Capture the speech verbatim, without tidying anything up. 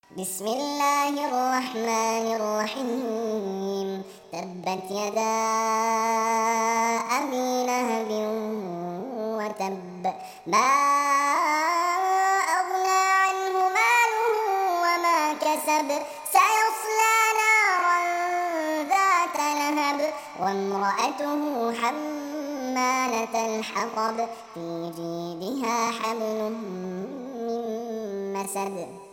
بسم الله الرحمن الرحيم تبت يدا أبي لهب وتب ما أغنى عنه ماله وما كسب سيصلى نارا ذات لهب وامرأته حمالة الحطب في جيدها حبل من مسد